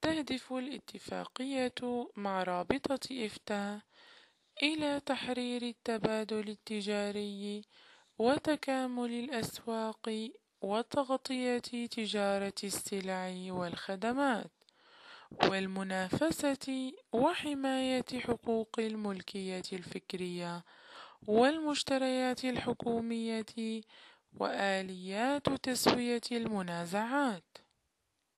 تستهدف الاتفاقية مع رابطة إفتاء إلى تحرير التبادل التجاري وتكامل الأسواق وتغطية تجارة السلع والخدمات والمنافسة وحماية حقوق الملكية الفكرية والمشتريات الحكومية وآليات تسوية المنازعات.